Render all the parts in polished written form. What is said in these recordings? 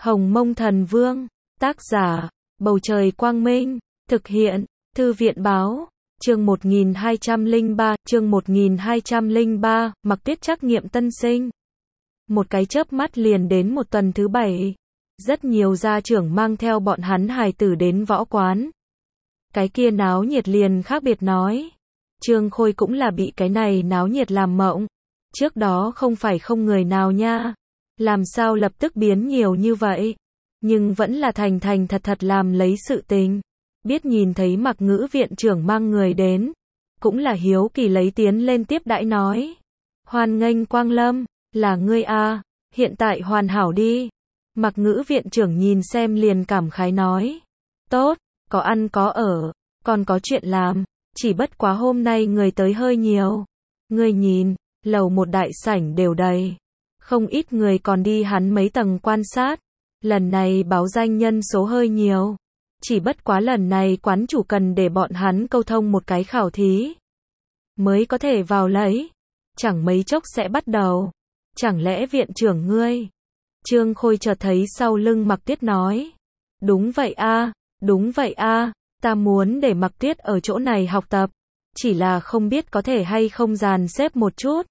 Hồng Mông Thần Vương, tác giả, Bầu Trời Quang Minh, thực hiện, Thư viện Báo, chương 1203, Mặc Tuyết trắc nghiệm tân sinh. Một cái chớp mắt liền đến một tuần thứ 7. Rất nhiều gia trưởng mang theo bọn hắn hài tử đến võ quán. Cái kia náo nhiệt liền khác biệt nói. Trương Khôi cũng là bị cái này náo nhiệt làm mộng. Trước đó không phải không người nào nha. Làm sao lập tức biến nhiều như vậy? Nhưng vẫn là thành thành thật thật làm lấy sự tình. Biết nhìn thấy Mặc Ngữ viện trưởng mang người đến. Cũng là hiếu kỳ lấy tiến lên tiếp đãi nói. Hoan nghênh Quang Lâm, là ngươi a, hiện tại hoàn hảo đi. Mặc Ngữ viện trưởng nhìn xem liền cảm khái nói. Tốt, có ăn có ở, còn có chuyện làm. Chỉ bất quá hôm nay người tới hơi nhiều. Ngươi nhìn, lầu một đại sảnh đều đầy. Không ít người còn đi hắn mấy tầng quan sát. Lần này báo danh nhân số hơi nhiều. Chỉ bất quá lần này quán chủ cần để bọn hắn câu thông một cái khảo thí. Mới có thể vào lấy. Chẳng mấy chốc sẽ bắt đầu. Chẳng lẽ viện trưởng ngươi? Trương Khôi chợt thấy sau lưng Mặc Tuyết nói. Đúng vậy a, đúng vậy a, ta muốn để Mặc Tuyết ở chỗ này học tập. Chỉ là không biết có thể hay không dàn xếp một chút.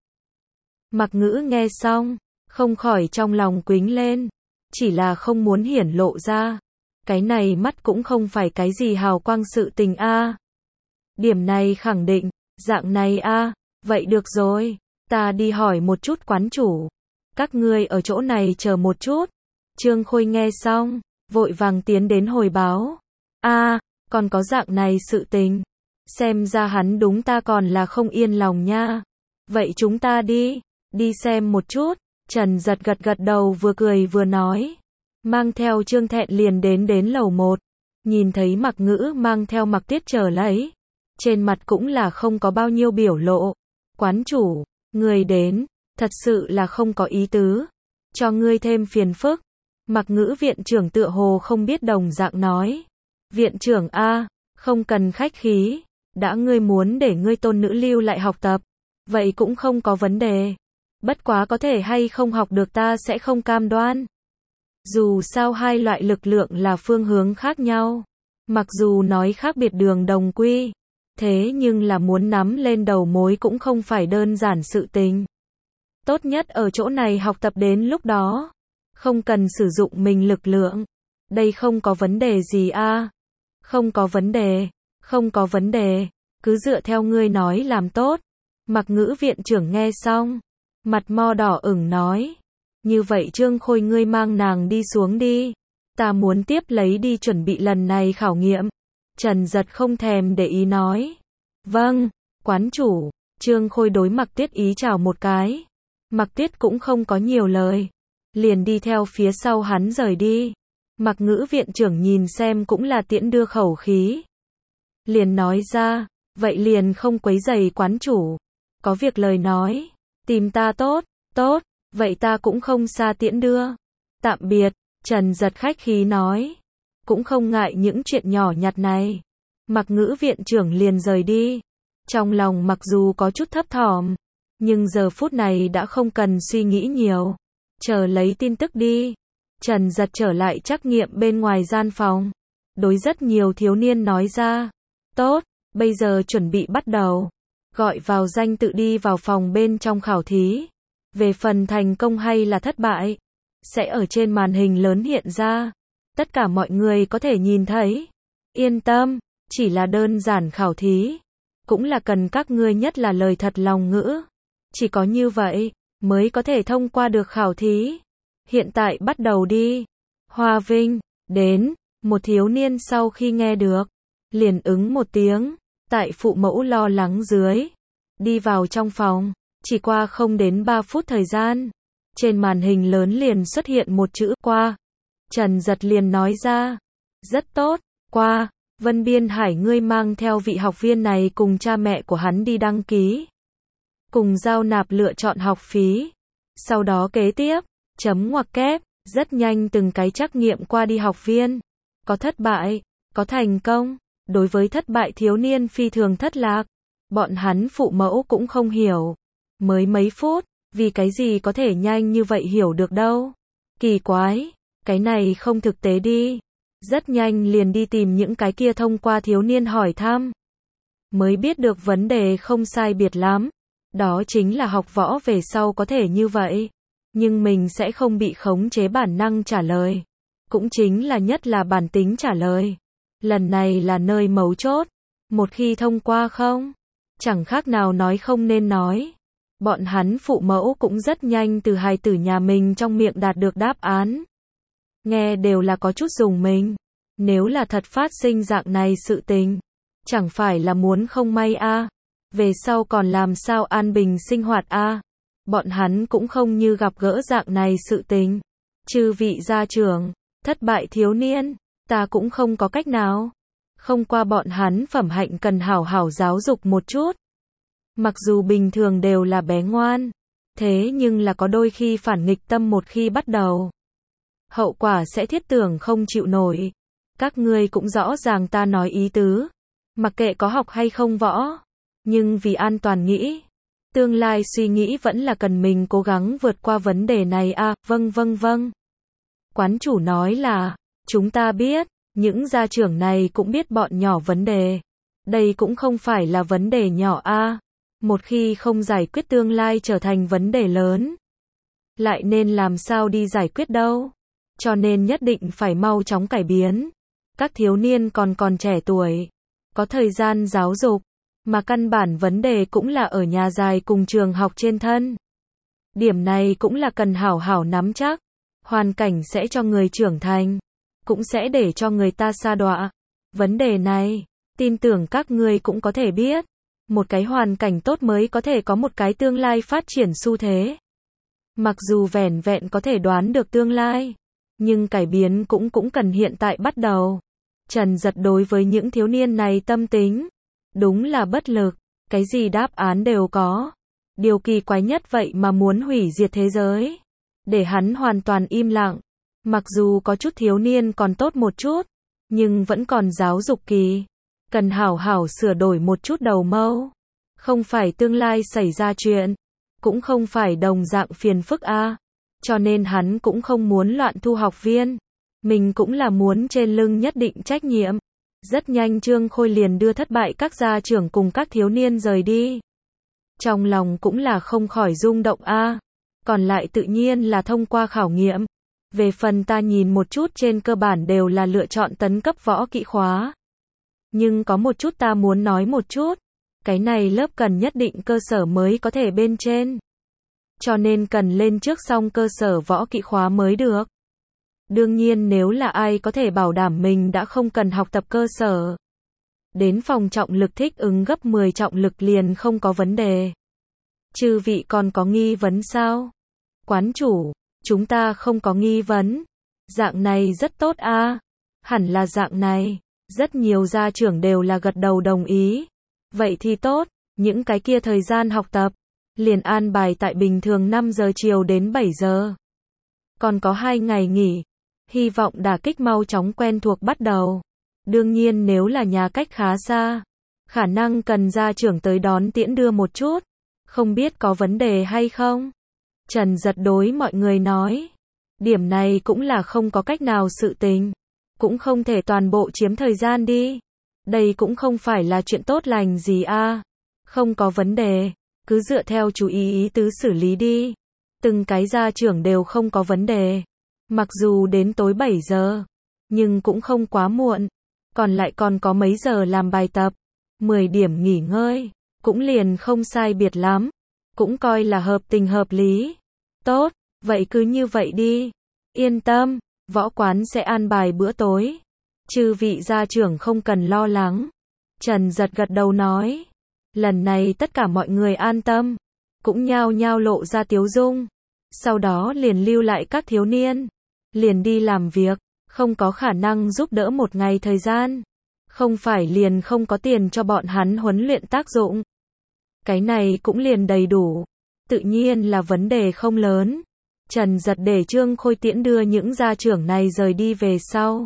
Mặc Ngữ nghe xong, không khỏi trong lòng quính lên. Chỉ là không muốn hiển lộ ra. Cái này mắt cũng không phải cái gì hào quang sự tình a. Điểm này khẳng định, dạng này a, vậy được rồi, ta đi hỏi một chút quán chủ. Các ngươi ở chỗ này chờ một chút. Trương Khôi nghe xong, vội vàng tiến đến hồi báo. A, còn có dạng này sự tình. Xem ra hắn đúng ta còn là không yên lòng nha. Vậy chúng ta đi xem một chút. Trần Giật gật đầu vừa cười vừa nói. Mang theo Trương Thẹn liền đến lầu 1. Nhìn thấy Mặc Ngữ mang theo Mặc Tuyết chờ lấy. Trên mặt cũng là không có bao nhiêu biểu lộ. Quán chủ, người đến, thật sự là không có ý tứ. Cho ngươi thêm phiền phức. Mặc Ngữ viện trưởng tựa hồ không biết đồng dạng nói. Viện trưởng a, không cần khách khí. Đã ngươi muốn để ngươi tôn nữ lưu lại học tập. Vậy cũng không có vấn đề. Bất quá có thể hay không học được ta sẽ không cam đoan. Dù sao hai loại lực lượng là phương hướng khác nhau. Mặc dù nói khác biệt đường đồng quy. Thế nhưng là muốn nắm lên đầu mối cũng không phải đơn giản sự tình. Tốt nhất ở chỗ này học tập đến lúc đó. Không cần sử dụng mình lực lượng. Đây không có vấn đề gì a. Không có vấn đề. Không có vấn đề. Cứ dựa theo ngươi nói làm tốt. Mặc Ngữ viện trưởng nghe xong. Mặt mo đỏ ửng nói. Như vậy Trương Khôi ngươi mang nàng đi xuống đi. Ta muốn tiếp lấy đi chuẩn bị lần này khảo nghiệm. Trần Giật không thèm để ý nói. Vâng, quán chủ. Trương Khôi đối Mặc Tuyết ý chào một cái. Mặc Tuyết cũng không có nhiều lời. Liền đi theo phía sau hắn rời đi. Mặc Ngữ viện trưởng nhìn xem cũng là tiễn đưa khẩu khí. Liền nói ra, vậy liền không quấy rầy quán chủ. Có việc lời nói, tìm ta tốt, vậy ta cũng không xa tiễn đưa. Tạm biệt, Trần Giật khách khí nói. Cũng không ngại những chuyện nhỏ nhặt này. Mặc Ngữ viện trưởng liền rời đi. Trong lòng mặc dù có chút thấp thỏm, nhưng giờ phút này đã không cần suy nghĩ nhiều. Chờ lấy tin tức đi. Trần Giật trở lại trắc nghiệm bên ngoài gian phòng. Đối rất nhiều thiếu niên nói ra. Tốt, bây giờ chuẩn bị bắt đầu. Gọi vào danh tự đi vào phòng bên trong khảo thí. Về phần thành công hay là thất bại, sẽ ở trên màn hình lớn hiện ra. Tất cả mọi người có thể nhìn thấy. Yên tâm, chỉ là đơn giản khảo thí. Cũng là cần các ngươi nhất là lời thật lòng ngữ. Chỉ có như vậy, mới có thể thông qua được khảo thí. Hiện tại bắt đầu đi. Hoa Vinh, đến. Một thiếu niên sau khi nghe được, liền ứng một tiếng. Tại phụ mẫu lo lắng dưới. Đi vào trong phòng. Chỉ qua không đến 3 phút thời gian. Trên màn hình lớn liền xuất hiện một chữ qua. Trần Giật liền nói ra. Rất tốt, qua. Vân Biên Hải ngươi mang theo vị học viên này cùng cha mẹ của hắn đi đăng ký. Cùng giao nạp lựa chọn học phí. Sau đó kế tiếp, chấm ngoặc kép, rất nhanh từng cái trắc nghiệm qua đi học viên. Có thất bại, có thành công. Đối với thất bại thiếu niên phi thường thất lạc. Bọn hắn phụ mẫu cũng không hiểu. Mới mấy phút, vì cái gì có thể nhanh như vậy hiểu được đâu. Kỳ quái, Cái này không thực tế đi. Rất nhanh liền đi tìm những cái kia thông qua thiếu niên hỏi thăm. Mới biết được vấn đề không sai biệt lắm. Đó chính là học võ về sau có thể như vậy. Nhưng mình sẽ không bị khống chế bản năng trả lời. Cũng chính là nhất là bản tính trả lời. Lần này là nơi mấu chốt. Một khi thông qua không, chẳng khác nào nói không nên nói. Bọn hắn phụ mẫu cũng rất nhanh từ hài tử nhà mình trong miệng đạt được đáp án. Nghe đều là có chút dùng mình. Nếu là thật phát sinh dạng này sự tình, chẳng phải là muốn không may a? Về sau còn làm sao an bình sinh hoạt a? Bọn hắn cũng không như gặp gỡ dạng này sự tình. Chư vị gia trưởng, thất bại thiếu niên, ta cũng không có cách nào. Không qua bọn hắn phẩm hạnh cần hảo hảo giáo dục một chút. Mặc dù bình thường đều là bé ngoan, thế nhưng là có đôi khi phản nghịch tâm một khi bắt đầu. Hậu quả sẽ thiết tưởng không chịu nổi. Các ngươi cũng rõ ràng ta nói ý tứ. Mặc kệ có học hay không võ. Nhưng vì an toàn nghĩ. Tương lai suy nghĩ vẫn là cần mình cố gắng vượt qua vấn đề này à, vâng. Quán chủ nói là, chúng ta biết, những gia trưởng này cũng biết bọn nhỏ vấn đề. Đây cũng không phải là vấn đề nhỏ a. Một khi không giải quyết tương lai trở thành vấn đề lớn. Lại nên làm sao đi giải quyết đâu. Cho nên nhất định phải mau chóng cải biến. Các thiếu niên còn trẻ tuổi, có thời gian giáo dục, mà căn bản vấn đề cũng là ở nhà dài cùng trường học trên thân. Điểm này cũng là cần hảo hảo nắm chắc. Hoàn cảnh sẽ cho người trưởng thành, cũng sẽ để cho người ta sa đọa. Vấn đề này, tin tưởng các ngươi cũng có thể biết. Một cái hoàn cảnh tốt mới có thể có một cái tương lai phát triển xu thế. Mặc dù vẻn vẹn có thể đoán được tương lai, nhưng cải biến cũng cần hiện tại bắt đầu. Trần Giật đối với những thiếu niên này tâm tính, đúng là bất lực, cái gì đáp án đều có. Điều kỳ quái nhất vậy mà muốn hủy diệt thế giới. Để hắn hoàn toàn im lặng. Mặc dù có chút thiếu niên còn tốt một chút, nhưng vẫn còn giáo dục kỳ. Cần hảo hảo sửa đổi một chút đầu mâu. Không phải tương lai xảy ra chuyện, cũng không phải đồng dạng phiền phức a. Cho nên hắn cũng không muốn loạn thu học viên. Mình cũng là muốn trên lưng nhất định trách nhiệm. Rất nhanh Trương Khôi liền đưa thất bại các gia trưởng cùng các thiếu niên rời đi. Trong lòng cũng là không khỏi rung động a. Còn lại tự nhiên là thông qua khảo nghiệm. Về phần ta nhìn một chút trên cơ bản đều là lựa chọn tấn cấp võ kỹ khóa. Nhưng có một chút ta muốn nói một chút. Cái này lớp cần nhất định cơ sở mới có thể bên trên. Cho nên cần lên trước xong cơ sở võ kỹ khóa mới được. Đương nhiên nếu là ai có thể bảo đảm mình đã không cần học tập cơ sở. Đến phòng trọng lực thích ứng gấp 10 trọng lực liền không có vấn đề. Chư vị còn có nghi vấn sao? Quán chủ, chúng ta không có nghi vấn. Dạng này rất tốt a. Hẳn là dạng này. Rất nhiều gia trưởng đều là gật đầu đồng ý. Vậy thì tốt, những cái kia thời gian học tập, liền an bài tại bình thường 5 giờ chiều đến 7 giờ. Còn có 2 ngày nghỉ. Hy vọng đả kích mau chóng quen thuộc bắt đầu. Đương nhiên nếu là nhà cách khá xa, khả năng cần gia trưởng tới đón tiễn đưa một chút. Không biết có vấn đề hay không? Trần Giật đối mọi người nói. Điểm này cũng là không có cách nào sự tình. Cũng không thể toàn bộ chiếm thời gian đi. Đây cũng không phải là chuyện tốt lành gì a. Không có vấn đề. Cứ dựa theo chú ý tứ xử lý đi. Từng cái gia trưởng đều không có vấn đề. Mặc dù đến tối 7 giờ, nhưng cũng không quá muộn. Còn lại còn có mấy giờ làm bài tập. 10 điểm nghỉ ngơi. Cũng liền không sai biệt lắm. Cũng coi là hợp tình hợp lý. Tốt, vậy cứ như vậy đi. Yên tâm, võ quán sẽ an bài bữa tối. Chư vị gia trưởng không cần lo lắng. Trần Giật gật đầu nói. Lần này tất cả mọi người an tâm. Cũng nhao nhao lộ ra tiếu dung. Sau đó liền lưu lại các thiếu niên. Liền đi làm việc. Không có khả năng giúp đỡ một ngày thời gian. Không phải liền không có tiền cho bọn hắn huấn luyện tác dụng. Cái này cũng liền đầy đủ. Tự nhiên là vấn đề không lớn. Trần Giật để Trương Khôi tiễn đưa những gia trưởng này rời đi về sau.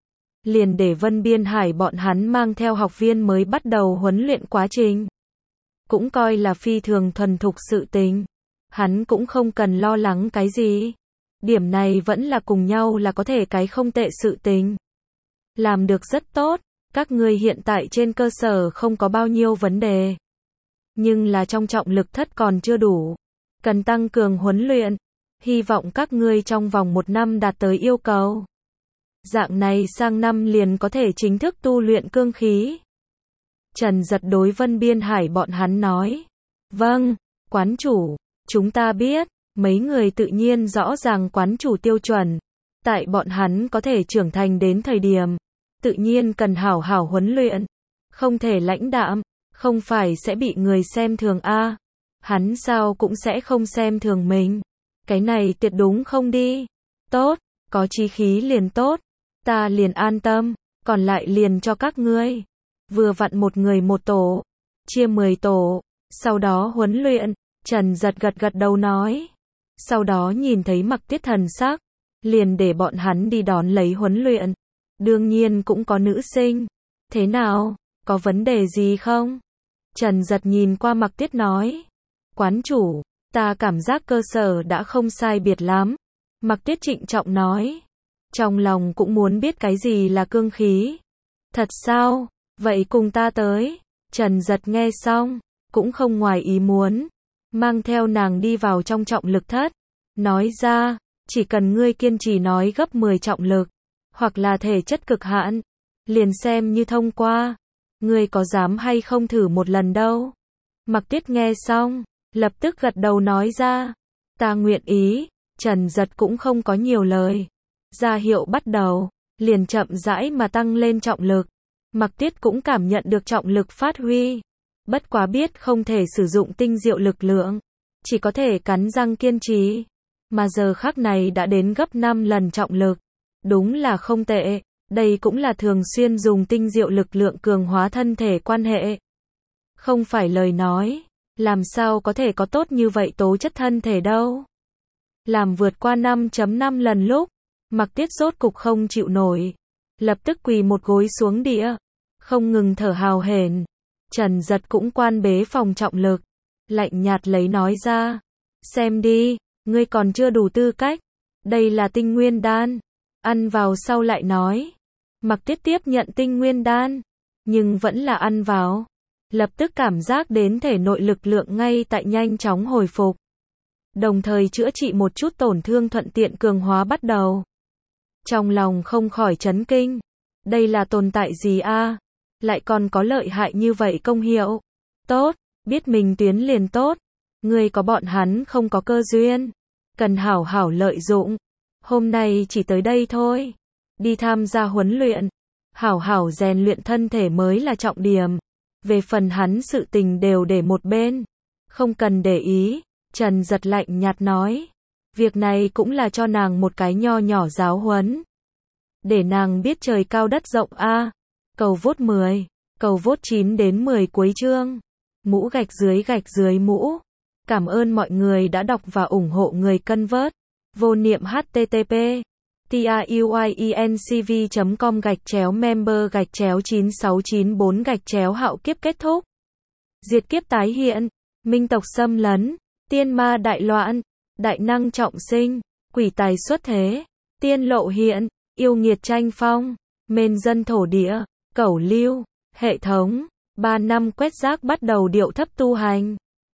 Liền để Vân Biên Hải bọn hắn mang theo học viên mới bắt đầu huấn luyện quá trình. Cũng coi là phi thường thuần thục sự tình. Hắn cũng không cần lo lắng cái gì. Điểm này vẫn là cùng nhau là có thể cái không tệ sự tình. Làm được rất tốt, các ngươi hiện tại trên cơ sở không có bao nhiêu vấn đề. Nhưng là trong trọng lực thất còn chưa đủ. Cần tăng cường huấn luyện. Hy vọng các ngươi trong vòng 1 năm đạt tới yêu cầu. Dạng này sang năm liền có thể chính thức tu luyện cương khí. Trần Giật đối Vân Biên Hải bọn hắn nói. Vâng, quán chủ, chúng ta biết, mấy người tự nhiên rõ ràng quán chủ tiêu chuẩn. Tại bọn hắn có thể trưởng thành đến thời điểm, tự nhiên cần hảo hảo huấn luyện. Không thể lãnh đạm, không phải sẽ bị người xem thường a. Hắn sao cũng sẽ không xem thường mình. Cái này tuyệt đúng không đi. Tốt, có chí khí liền tốt. Ta liền an tâm, còn lại liền cho các ngươi. Vừa vặn một người một tổ, chia 10 tổ, sau đó huấn luyện. Trần Giật gật đầu nói. Sau đó nhìn thấy Mặc Tiết thần sắc, liền để bọn hắn đi đón lấy huấn luyện. Đương nhiên cũng có nữ sinh. Thế nào, có vấn đề gì không? Trần Giật nhìn qua Mặc Tiết nói. Quán chủ, ta cảm giác cơ sở đã không sai biệt lắm. Mặc Tiết trịnh trọng nói. Trong lòng cũng muốn biết cái gì là cương khí. Thật sao? Vậy cùng ta tới. Trần Giật nghe xong, cũng không ngoài ý muốn. Mang theo nàng đi vào trong trọng lực thất. Nói ra, chỉ cần ngươi kiên trì nói gấp 10 trọng lực, hoặc là thể chất cực hạn, liền xem như thông qua. Ngươi có dám hay không thử một lần đâu? Mặc Tiết nghe xong, lập tức gật đầu nói ra. Ta nguyện ý. Trần Giật cũng không có nhiều lời. Ra hiệu bắt đầu, liền chậm rãi mà tăng lên trọng lực. Mặc Tiết cũng cảm nhận được trọng lực phát huy. Bất quá biết không thể sử dụng tinh diệu lực lượng, chỉ có thể cắn răng kiên trì. Mà giờ khắc này đã đến gấp 5 lần trọng lực. Đúng là không tệ. Đây cũng là thường xuyên dùng tinh diệu lực lượng cường hóa thân thể quan hệ. Không phải lời nói, làm sao có thể có tốt như vậy tố chất thân thể đâu. Làm vượt qua 5.5 lần lúc, Mặc Tiết rốt cục không chịu nổi. Lập tức quỳ một gối xuống địa, không ngừng thở hào hển. Trần Giật cũng quan bế phòng trọng lực, lạnh nhạt lấy nói ra. Xem đi, ngươi còn chưa đủ tư cách. Đây là tinh nguyên đan. Ăn vào sau lại nói. Mặc Tiết tiếp nhận tinh nguyên đan, nhưng vẫn là ăn vào. Lập tức cảm giác đến thể nội lực lượng ngay tại nhanh chóng hồi phục. Đồng thời chữa trị một chút tổn thương thuận tiện cường hóa bắt đầu. Trong lòng không khỏi chấn kinh. Đây là tồn tại gì a? Lại còn có lợi hại như vậy công hiệu. Tốt, biết mình tuyến liền tốt. Ngươi có bọn hắn không có cơ duyên. Cần hảo hảo lợi dụng. Hôm nay chỉ tới đây thôi. Đi tham gia huấn luyện. Hảo hảo rèn luyện thân thể mới là trọng điểm. Về phần hắn sự tình đều để một bên. Không cần để ý. Trần Giật lạnh nhạt nói. Việc này cũng là cho nàng một cái nho nhỏ giáo huấn. Để nàng biết trời cao đất rộng a. Cầu vote 10. Cầu vote 9 đến 10 cuối chương. Mũ gạch dưới mũ. Cảm ơn mọi người đã đọc và ủng hộ người cân vớt. Vô niệm http truyencv.com/member/9694 hạo kiếp kết thúc. Diệt kiếp tái hiện. Minh tộc xâm lấn. Tiên ma đại loạn. Đại năng trọng sinh. Quỷ tài xuất thế. Tiên lộ hiện. Yêu nghiệt tranh phong. Mên dân thổ địa. Cẩu lưu. Hệ thống. 3 năm quét rác bắt đầu điệu thấp tu hành.